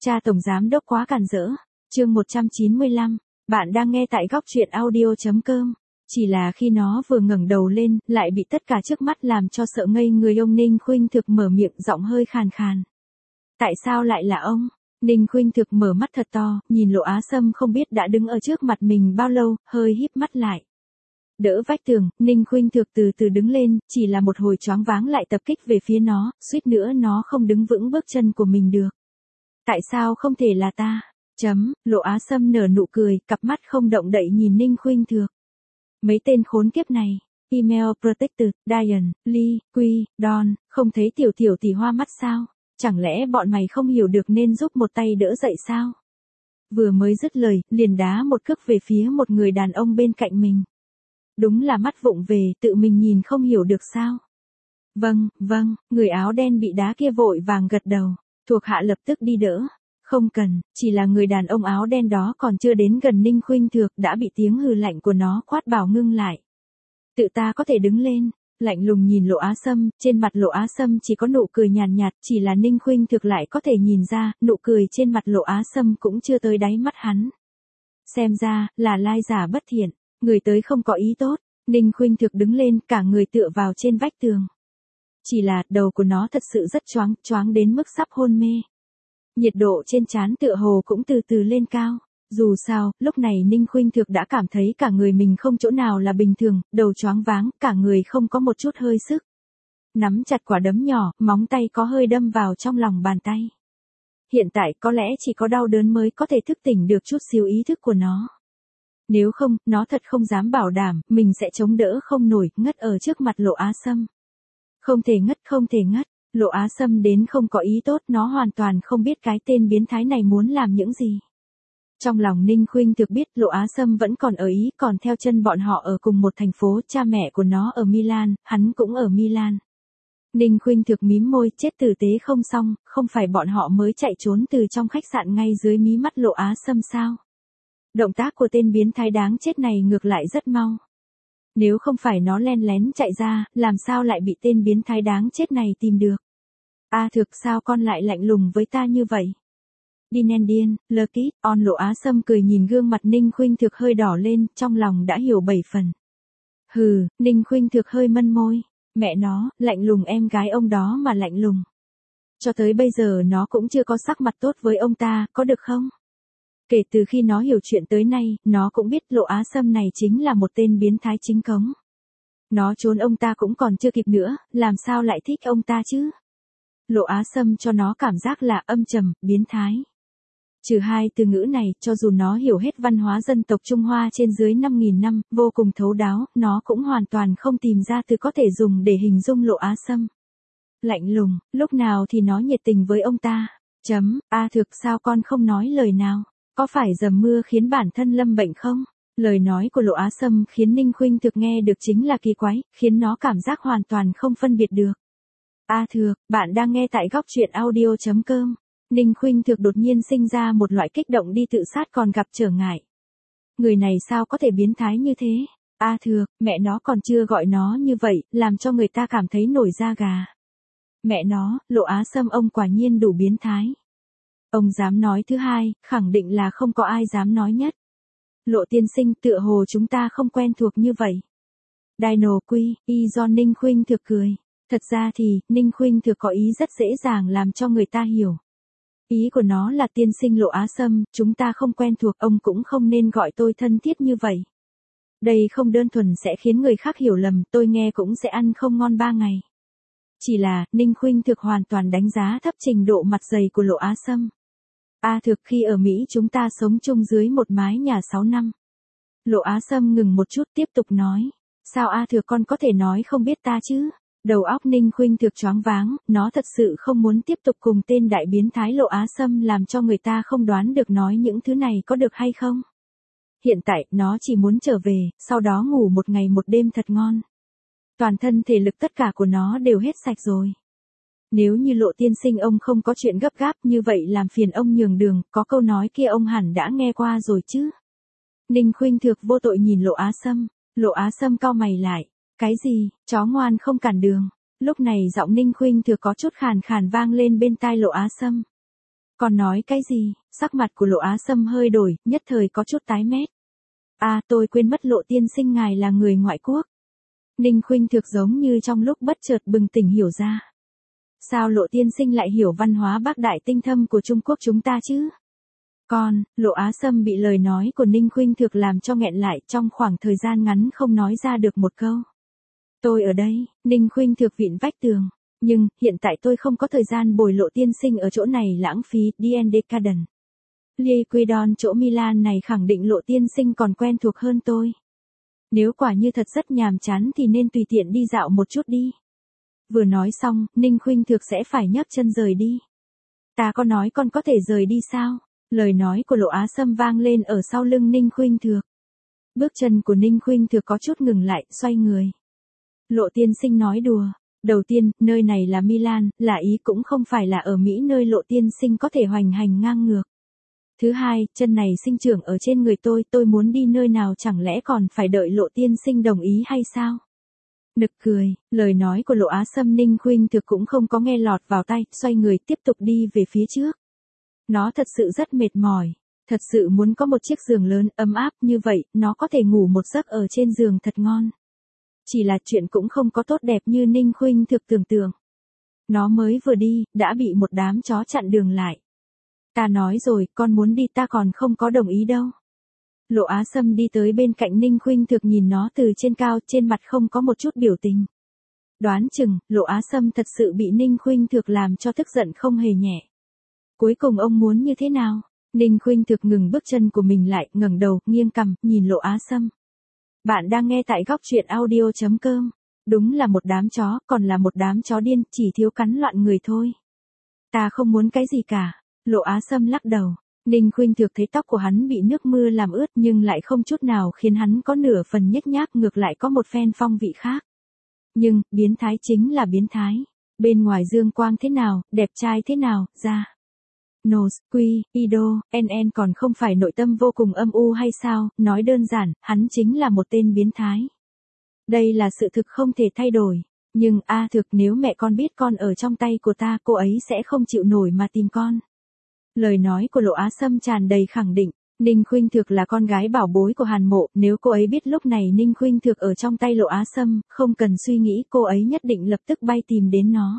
Cha tổng giám đốc quá càn rỡ. Chương 195. Bạn đang nghe tại góc truyện audio.com. Chỉ là khi nó vừa ngẩng đầu lên, lại bị tất cả trước mắt làm cho sợ ngây người. Ông Ninh Khuynh Thực mở miệng giọng hơi khàn khàn. Tại sao lại là ông? Ninh Khuynh Thực mở mắt thật to, nhìn Lộ Á Sâm không biết đã đứng ở trước mặt mình bao lâu, hơi híp mắt lại. Đỡ vách tường, Ninh Khuynh Thực từ từ đứng lên, chỉ là một hồi choáng váng lại tập kích về phía nó, suýt nữa nó không đứng vững bước chân của mình được. Tại sao không thể là ta? Lộ Á Sâm nở nụ cười, cặp mắt không động đậy nhìn Ninh Khuynh Thực. Mấy tên khốn kiếp này, Email Protected, Diane, Lee, Quy, Don, không thấy tiểu tiểu tỷ hoa mắt sao? Chẳng lẽ bọn mày không hiểu được nên giúp một tay đỡ dậy sao? Vừa mới dứt lời, liền đá một cước về phía một người đàn ông bên cạnh mình. Đúng là mắt vụng về, tự mình nhìn không hiểu được sao? Vâng, người áo đen bị đá kia vội vàng gật đầu. Thuộc hạ lập tức đi đỡ. Không cần, chỉ là người đàn ông áo đen đó còn chưa đến gần Ninh Khuynh Thực đã bị tiếng hừ lạnh của nó quát bảo ngưng lại. Tự ta có thể đứng lên, lạnh lùng nhìn Lộ Á Sâm, trên mặt Lộ Á Sâm chỉ có nụ cười nhàn nhạt, chỉ là Ninh Khuynh Thực lại có thể nhìn ra, nụ cười trên mặt Lộ Á Sâm cũng chưa tới đáy mắt hắn. Xem ra, là lai giả bất thiện, người tới không có ý tốt. Ninh Khuynh Thực đứng lên, cả người tựa vào trên vách tường. Chỉ là, đầu của nó thật sự rất choáng đến mức sắp hôn mê. Nhiệt độ trên trán tựa hồ cũng từ từ lên cao. Dù sao, lúc này Ninh Khuynh Thực đã cảm thấy cả người mình không chỗ nào là bình thường, đầu choáng váng, cả người không có một chút hơi sức. Nắm chặt quả đấm nhỏ, móng tay có hơi đâm vào trong lòng bàn tay. Hiện tại có lẽ chỉ có đau đớn mới có thể thức tỉnh được chút xíu ý thức của nó. Nếu không, nó thật không dám bảo đảm, mình sẽ chống đỡ không nổi, ngất ở trước mặt Lộ Á Sâm. Không thể ngất. Lộ Á Sâm đến không có ý tốt, nó hoàn toàn không biết cái tên biến thái này muốn làm những gì. Trong lòng Ninh Khuynh Thực biết Lộ Á Sâm vẫn còn ở Ý, còn theo chân bọn họ ở cùng một thành phố, cha mẹ của nó ở Milan, hắn cũng ở Milan. Ninh Khuynh Thực mím môi, chết tử tế không xong, không phải bọn họ mới chạy trốn từ trong khách sạn ngay dưới mí mắt Lộ Á Sâm sao? Động tác của tên biến thái đáng chết này ngược lại rất mau. Nếu không phải nó len lén chạy ra, làm sao lại bị tên biến thái đáng chết này tìm được? Thực sao con lại lạnh lùng với ta như vậy? Điên, Lucky, Lộ Á Sâm cười nhìn gương mặt Ninh Khuynh Thực hơi đỏ lên, trong lòng đã hiểu 7 phần. Ninh Khuynh Thực hơi mân môi. Mẹ nó, lạnh lùng em gái ông đó mà lạnh lùng. Cho tới bây giờ nó cũng chưa có sắc mặt tốt với ông ta, có được không? Kể từ khi nó hiểu chuyện tới nay, nó cũng biết Lộ Á Sâm này chính là một tên biến thái chính cống. Nó trốn ông ta cũng còn chưa kịp nữa, làm sao lại thích ông ta chứ? Lộ Á Sâm cho nó cảm giác là âm trầm, biến thái. Trừ hai từ ngữ này, cho dù nó hiểu hết văn hóa dân tộc Trung Hoa trên dưới 5.000 năm, vô cùng thấu đáo, nó cũng hoàn toàn không tìm ra từ có thể dùng để hình dung Lộ Á Sâm. Lạnh lùng, lúc nào thì nó nhiệt tình với ông ta. Thực sao con không nói lời nào? Có phải dầm mưa khiến bản thân lâm bệnh không? Lời nói của Lộ Á Sâm khiến Ninh Khuynh Thực nghe được chính là kỳ quái, khiến nó cảm giác hoàn toàn không phân biệt được. Bạn đang nghe tại góc truyện audio.com. Ninh Khuynh Thực đột nhiên sinh ra một loại kích động đi tự sát còn gặp trở ngại. Người này sao có thể biến thái như thế? Mẹ nó còn chưa gọi nó như vậy, làm cho người ta cảm thấy nổi da gà. Mẹ nó, Lộ Á Sâm ông quả nhiên đủ biến thái. Ông dám nói thứ hai, khẳng định là không có ai dám nói nhất. Lộ tiên sinh, tựa hồ chúng ta không quen thuộc như vậy. Dino Quy, do Ninh Khuynh Thực cười. Thật ra thì, Ninh Khuynh Thực có ý rất dễ dàng làm cho người ta hiểu. Ý của nó là tiên sinh Lộ Á Sâm, chúng ta không quen thuộc, ông cũng không nên gọi tôi thân thiết như vậy. Đây không đơn thuần sẽ khiến người khác hiểu lầm, tôi nghe cũng sẽ ăn không ngon 3 ngày. Chỉ là, Ninh Khuynh Thực hoàn toàn đánh giá thấp trình độ mặt dày của Lộ Á Sâm. Thực khi ở Mỹ chúng ta sống chung dưới một mái nhà 6 năm. Lộ Á Sâm ngừng một chút tiếp tục nói. Sao thực con có thể nói không biết ta chứ? Đầu óc Ninh Khuynh Thực choáng váng, nó thật sự không muốn tiếp tục cùng tên đại biến thái Lộ Á Sâm làm cho người ta không đoán được nói những thứ này có được hay không. Hiện tại, nó chỉ muốn trở về, sau đó ngủ một ngày một đêm thật ngon. Toàn thân thể lực tất cả của nó đều hết sạch rồi. Nếu như Lộ tiên sinh ông không có chuyện gấp gáp như vậy làm phiền ông nhường đường, có câu nói kia ông hẳn đã nghe qua rồi chứ. Ninh Khuynh Thực vô tội nhìn Lộ Á Sâm. Lộ Á Sâm cau mày lại. Cái gì, chó ngoan không cản đường. Lúc này giọng Ninh Khuynh Thực có chút khàn khàn vang lên bên tai Lộ Á Sâm. Con nói cái gì? Sắc mặt của Lộ Á Sâm hơi đổi, nhất thời có chút tái mét. Tôi quên mất Lộ tiên sinh ngài là người ngoại quốc. Ninh Khuynh Thực giống như trong lúc bất chợt bừng tỉnh hiểu ra. Sao Lộ tiên sinh lại hiểu văn hóa bác đại tinh thâm của Trung Quốc chúng ta chứ? Lộ Á Sâm bị lời nói của Ninh Khuynh Thực làm cho nghẹn lại, trong khoảng thời gian ngắn không nói ra được một câu. Tôi ở đây, Ninh Khuynh Thực vịn vách tường. Nhưng, hiện tại tôi không có thời gian bồi Lộ tiên sinh ở chỗ này lãng phí, D&D Garden. Liquidon chỗ Milan này khẳng định Lộ tiên sinh còn quen thuộc hơn tôi. Nếu quả như thật rất nhàm chán thì nên tùy tiện đi dạo một chút đi. Vừa nói xong, Ninh Khuynh Thực sẽ phải nhấc chân rời đi. Ta có nói con có thể rời đi sao? Lời nói của Lộ Á Sâm vang lên ở sau lưng Ninh Khuynh Thực. Bước chân của Ninh Khuynh Thực có chút ngừng lại, xoay người. Lộ tiên sinh nói đùa. Đầu tiên, nơi này là Milan, là ý cũng không phải là ở Mỹ nơi Lộ tiên sinh có thể hoành hành ngang ngược. Thứ hai, chân này sinh trưởng ở trên người tôi muốn đi nơi nào chẳng lẽ còn phải đợi Lộ tiên sinh đồng ý hay sao? Nực cười, lời nói của Lộ Á Sâm Ninh Khuynh Thực cũng không có nghe lọt vào tai, xoay người tiếp tục đi về phía trước. Nó thật sự rất mệt mỏi, thật sự muốn có một chiếc giường lớn ấm áp như vậy, nó có thể ngủ một giấc ở trên giường thật ngon. Chỉ là chuyện cũng không có tốt đẹp như Ninh Khuynh Thực tưởng tượng. Nó mới vừa đi, đã bị một đám chó chặn đường lại. Ta nói rồi, con muốn đi ta còn không có đồng ý đâu. Lộ Á Sâm đi tới bên cạnh Ninh Khuynh Thực nhìn nó từ trên cao, trên mặt không có một chút biểu tình. Đoán chừng, Lộ Á Sâm thật sự bị Ninh Khuynh Thực làm cho tức giận không hề nhẹ. Cuối cùng ông muốn như thế nào? Ninh Khuynh Thực ngừng bước chân của mình lại, ngẩng đầu, nghiêng cằm, nhìn Lộ Á Sâm. Bạn đang nghe tại góc truyện audio.com. Đúng là một đám chó, còn là một đám chó điên, chỉ thiếu cắn loạn người thôi. Ta không muốn cái gì cả. Lộ Á Sâm lắc đầu. Ninh Khuynh Thực thấy tóc của hắn bị nước mưa làm ướt nhưng lại không chút nào khiến hắn có nửa phần nhếch nhác, ngược lại có một phen phong vị khác. Nhưng, biến thái chính là biến thái. Bên ngoài dương quang thế nào, đẹp trai thế nào, ra. Nose, Quy, Ido, NN còn không phải nội tâm vô cùng âm u hay sao, nói đơn giản, hắn chính là một tên biến thái. Đây là sự thực không thể thay đổi. Nhưng thực nếu mẹ con biết con ở trong tay của ta, cô ấy sẽ không chịu nổi mà tìm con. Lời nói của Lộ Á Sâm tràn đầy khẳng định, Ninh Khuynh Thực là con gái bảo bối của Hàn Mộ, nếu cô ấy biết lúc này Ninh Khuynh Thực ở trong tay Lộ Á Sâm, không cần suy nghĩ cô ấy nhất định lập tức bay tìm đến nó.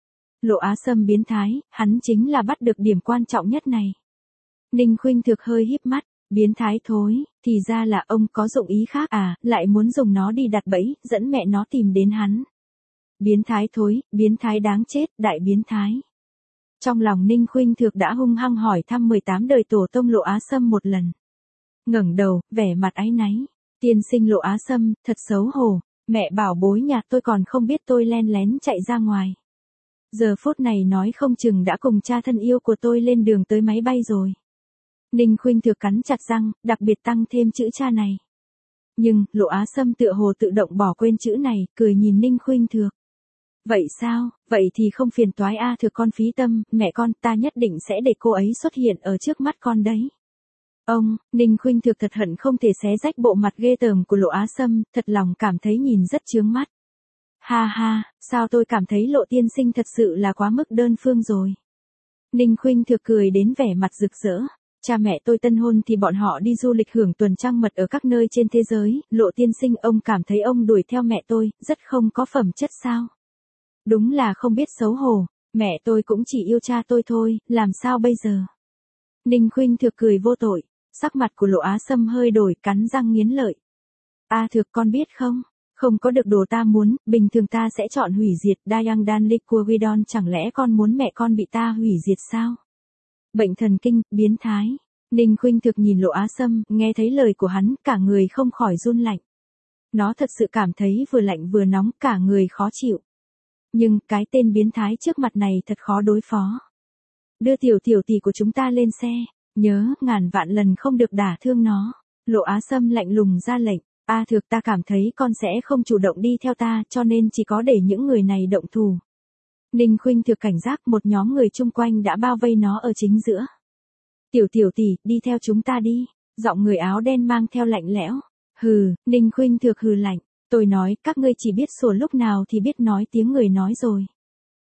Lộ Á Sâm biến thái, hắn chính là bắt được điểm quan trọng nhất này. Ninh Khuynh Thực hơi híp mắt, biến thái thối, thì ra là ông có dụng ý khác lại muốn dùng nó đi đặt bẫy, dẫn mẹ nó tìm đến hắn. Biến thái thối, biến thái đáng chết, đại biến thái. Trong lòng Ninh Khuynh Thực đã hung hăng hỏi thăm 18 đời tổ tông Lộ Á Sâm một lần. Ngẩng đầu, vẻ mặt áy náy. Tiên sinh Lộ Á Sâm, thật xấu hổ, mẹ bảo bối nhà tôi còn không biết tôi len lén chạy ra ngoài. Giờ phút này nói không chừng đã cùng cha thân yêu của tôi lên đường tới máy bay rồi. Ninh Khuynh Thực cắn chặt răng, đặc biệt tăng thêm chữ cha này. Nhưng, Lộ Á Sâm tựa hồ tự động bỏ quên chữ này, cười nhìn Ninh Khuynh Thực. Vậy sao, vậy thì không phiền toái Thực con phí tâm, mẹ con, ta nhất định sẽ để cô ấy xuất hiện ở trước mắt con đấy. Ông, Ninh Khuynh Thực thật hận không thể xé rách bộ mặt ghê tởm của Lộ Á Sâm, thật lòng cảm thấy nhìn rất chướng mắt. Ha ha, sao tôi cảm thấy Lộ tiên sinh thật sự là quá mức đơn phương rồi. Ninh Khuynh Thực cười đến vẻ mặt rực rỡ. Cha mẹ tôi tân hôn thì bọn họ đi du lịch hưởng tuần trăng mật ở các nơi trên thế giới, Lộ tiên sinh ông cảm thấy ông đuổi theo mẹ tôi, rất không có phẩm chất sao. Đúng là không biết xấu hổ, mẹ tôi cũng chỉ yêu cha tôi thôi, làm sao bây giờ. Ninh Khuynh Thực cười vô tội, sắc mặt của Lộ Á Sâm hơi đổi, cắn răng nghiến lợi. Thực con biết không, không có được đồ ta muốn, bình thường ta sẽ chọn hủy diệt, Dayang Dan Liquidon, chẳng lẽ con muốn mẹ con bị ta hủy diệt sao? Bệnh thần kinh, biến thái. Ninh Khuynh Thực nhìn Lộ Á Sâm, nghe thấy lời của hắn, cả người không khỏi run lạnh. Nó thật sự cảm thấy vừa lạnh vừa nóng, cả người khó chịu. Nhưng, cái tên biến thái trước mặt này thật khó đối phó. Đưa tiểu tỷ của chúng ta lên xe, nhớ, ngàn vạn lần không được đả thương nó. Lộ Á Sâm lạnh lùng ra lệnh, thực ta cảm thấy con sẽ không chủ động đi theo ta, cho nên chỉ có để những người này động thủ. Ninh Khuynh Thực cảnh giác, một nhóm người chung quanh đã bao vây nó ở chính giữa. Tiểu tỷ, đi theo chúng ta đi, giọng người áo đen mang theo lạnh lẽo. Hừ, Ninh Khuynh Thực hừ lạnh. Tôi nói, các ngươi chỉ biết sủa lúc nào thì biết nói tiếng người nói rồi.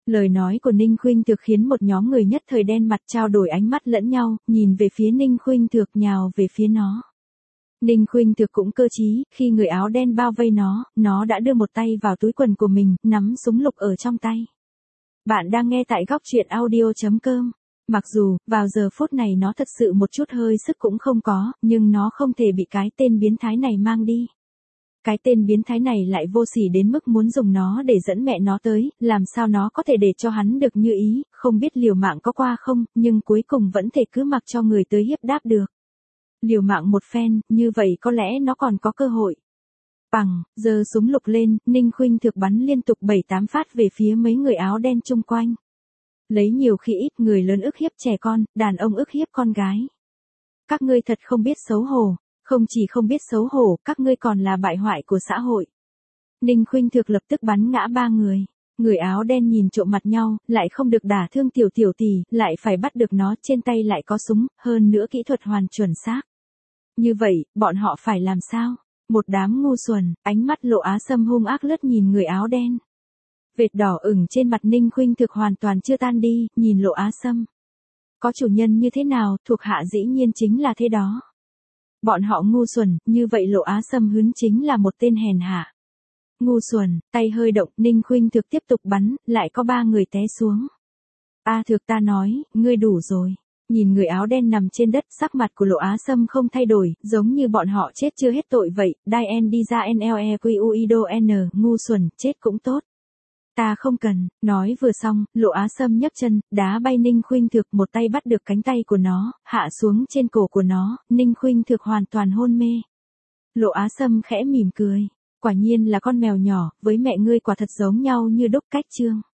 Lời nói của Ninh Khuynh Thược khiến một nhóm người nhất thời đen mặt trao đổi ánh mắt lẫn nhau, nhìn về phía Ninh Khuynh Thược nhào về phía nó. Ninh Khuynh Thược cũng cơ trí, khi người áo đen bao vây nó đã đưa một tay vào túi quần của mình, nắm súng lục ở trong tay. Bạn đang nghe tại góc truyện audio.com. Mặc dù, vào giờ phút này nó thật sự một chút hơi sức cũng không có, nhưng nó không thể bị cái tên biến thái này mang đi. Cái tên biến thái này lại vô sỉ đến mức muốn dùng nó để dẫn mẹ nó tới, làm sao nó có thể để cho hắn được như ý, không biết liều mạng có qua không, nhưng cuối cùng vẫn thể cứ mặc cho người tới hiếp đáp được. Liều mạng một phen, như vậy có lẽ nó còn có cơ hội. Bằng, giơ súng lục lên, Ninh Khuynh Thược bắn liên tục 7-8 phát về phía mấy người áo đen chung quanh. Lấy nhiều khi ít, người lớn ức hiếp trẻ con, đàn ông ức hiếp con gái. Các ngươi thật không biết xấu hổ, không chỉ không biết xấu hổ, các ngươi còn là bại hoại của xã hội. Ninh Khuynh Thược lập tức bắn ngã 3 người. Người áo đen nhìn trộm mặt nhau, lại không được đả thương tiểu tỷ, lại phải bắt được nó, trên tay lại có súng, hơn nữa kỹ thuật hoàn chuẩn xác. Như vậy, bọn họ phải làm sao? Một đám ngu xuẩn, ánh mắt Lộ Á Sâm hung ác lướt nhìn người áo đen. Vệt đỏ ửng trên mặt Ninh Khuynh Thược hoàn toàn chưa tan đi, nhìn Lộ Á Sâm. Có chủ nhân như thế nào, thuộc hạ dĩ nhiên chính là thế đó. Bọn họ ngu xuẩn, như vậy Lộ Á Sâm Hướn chính là một tên hèn hạ. Ngu xuẩn, tay hơi động, Ninh Khuynh Thược tiếp tục bắn, lại có 3 người té xuống. A Thược, ta nói, ngươi đủ rồi. Nhìn người áo đen nằm trên đất, sắc mặt của Lộ Á Sâm không thay đổi, giống như bọn họ chết chưa hết tội vậy. Dien đi ra NLEQUIDO N, ngu xuẩn, chết cũng tốt. Ta không cần, nói vừa xong, Lộ Á Sâm nhấc chân, đá bay Ninh Khuynh Thược, một tay bắt được cánh tay của nó, hạ xuống trên cổ của nó, Ninh Khuynh Thược hoàn toàn hôn mê. Lộ Á Sâm khẽ mỉm cười, quả nhiên là con mèo nhỏ, với mẹ ngươi quả thật giống nhau như đúc, cách chương.